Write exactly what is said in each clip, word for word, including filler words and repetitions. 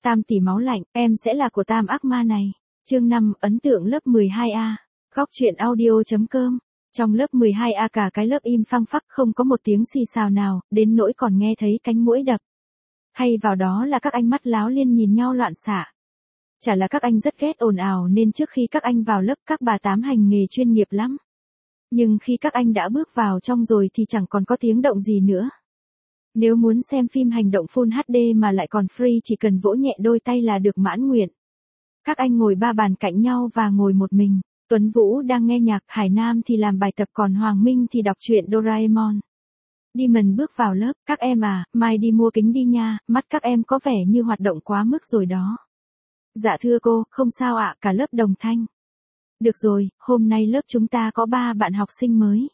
Tam tỷ máu lạnh, em sẽ là của tam ác ma này. Chương năm, ấn tượng lớp mười hai A. Góc truyện audio chấm com. Trong lớp mười hai A cả cái lớp im phăng phắc, không có một tiếng xì xào nào, đến nỗi còn nghe thấy cánh muỗi đập. Hay vào đó là các anh mắt láo liên nhìn nhau loạn xạ. Chả là các anh rất ghét ồn ào nên trước khi các anh vào lớp các bà tám hành nghề chuyên nghiệp lắm. Nhưng khi các anh đã bước vào trong rồi thì chẳng còn có tiếng động gì nữa. Nếu muốn xem phim hành động Full hát đê mà lại còn free chỉ cần vỗ nhẹ đôi tay là được mãn nguyện. Các anh ngồi ba bàn cạnh nhau và ngồi một mình. Tuấn Vũ đang nghe nhạc, Hải Nam thì làm bài tập, còn Hoàng Minh thì đọc truyện Doraemon. Demon bước vào lớp, các em à, mai đi mua kính đi nha, mắt các em có vẻ như hoạt động quá mức rồi đó. Dạ thưa cô, không sao ạ, cả lớp đồng thanh. Được rồi, hôm nay lớp chúng ta có ba bạn học sinh mới.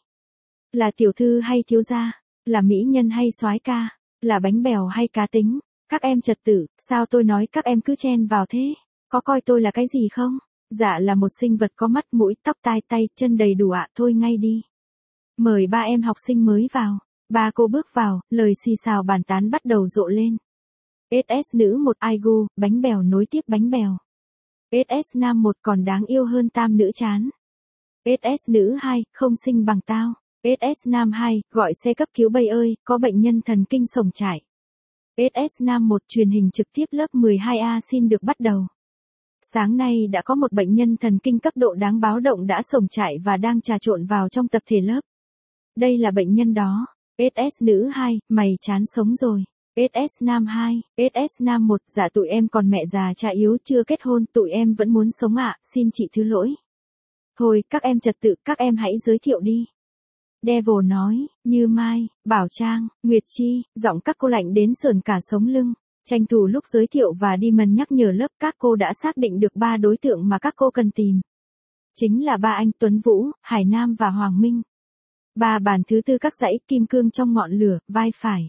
Là tiểu thư hay thiếu gia, là mỹ nhân hay soái ca, là bánh bèo hay cá tính. Các em trật tự, sao tôi nói các em cứ chen vào thế? Có coi tôi là cái gì không? Dạ là một sinh vật có mắt mũi tóc tai tay chân đầy đủ ạ, thôi ngay đi. Mời ba em học sinh mới vào. Ba cô bước vào, lời xì xào bàn tán bắt đầu rộ lên. ét ét nữ một Aigu, bánh bèo nối tiếp bánh bèo. ét ét nam một còn đáng yêu hơn tam nữ chán. ét ét nữ hai, không xinh bằng tao. ét ét nam hai, gọi xe cấp cứu bây ơi, có bệnh nhân thần kinh sổng chạy. ét ét nam một truyền hình trực tiếp lớp mười hai A xin được bắt đầu. Sáng nay đã có một bệnh nhân thần kinh cấp độ đáng báo động đã sổng chạy và đang trà trộn vào trong tập thể lớp. Đây là bệnh nhân đó. ét ét nữ hai, mày chán sống rồi. ét ét nam hai, ét ét nam một, dạ tụi em còn mẹ già cha yếu chưa kết hôn, tụi em vẫn muốn sống ạ, xin chị thứ lỗi. Thôi, các em trật tự, các em hãy giới thiệu đi. Devil nói, Như Mai, Bảo Trang, Nguyệt Chi, giọng các cô lạnh đến sởn cả sống lưng. Tranh thủ lúc giới thiệu và Demon nhắc nhở lớp, các cô đã xác định được ba đối tượng mà các cô cần tìm. Chính là ba anh Tuấn Vũ, Hải Nam và Hoàng Minh. Ba bàn thứ tư các dãy kim cương trong ngọn lửa, vai phải.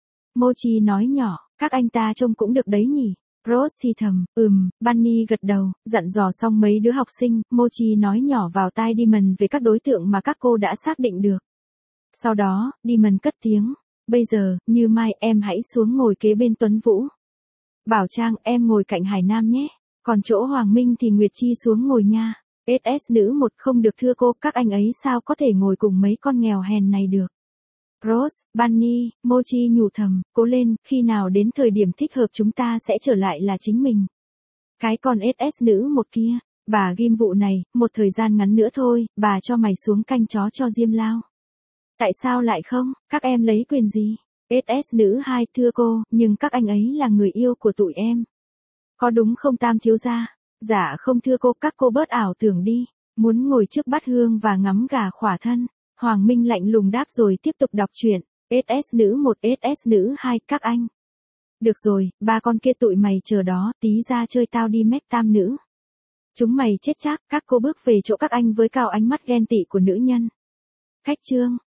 Mochi nói nhỏ, các anh ta trông cũng được đấy nhỉ. Rose thì thầm, ừm, Bunny gật đầu, dặn dò xong mấy đứa học sinh, Mochi nói nhỏ vào tai Demon về các đối tượng mà các cô đã xác định được. Sau đó, Demon cất tiếng, bây giờ, Như Mai, em hãy xuống ngồi kế bên Tuấn Vũ. Bảo Trang, em ngồi cạnh Hải Nam nhé. Còn chỗ Hoàng Minh thì Nguyệt Chi xuống ngồi nha. ét ét nữ một, không được thưa cô, các anh ấy sao có thể ngồi cùng mấy con nghèo hèn này được. Rose, Bunny, Mochi nhủ thầm, cố lên, khi nào đến thời điểm thích hợp chúng ta sẽ trở lại là chính mình. Cái con ét ét nữ một kia, bà ghim vụ này, một thời gian ngắn nữa thôi, bà cho mày xuống canh chó cho Diêm Lao. Tại sao lại không, các em lấy quyền gì? ét ét nữ hai, thưa cô, nhưng các anh ấy là người yêu của tụi em. Có đúng không tam thiếu gia? Dạ không thưa cô, các cô bớt ảo tưởng đi, muốn ngồi trước bát hương và ngắm gà khỏa thân. Hoàng Minh lạnh lùng đáp rồi tiếp tục đọc truyện. ét ét nữ một, ét ét nữ hai, các anh. Được rồi, ba con kia tụi mày chờ đó, tí ra chơi tao đi mép tam nữ. Chúng mày chết chắc, các cô bước về chỗ các anh với cao ánh mắt ghen tị của nữ nhân. Khách trương,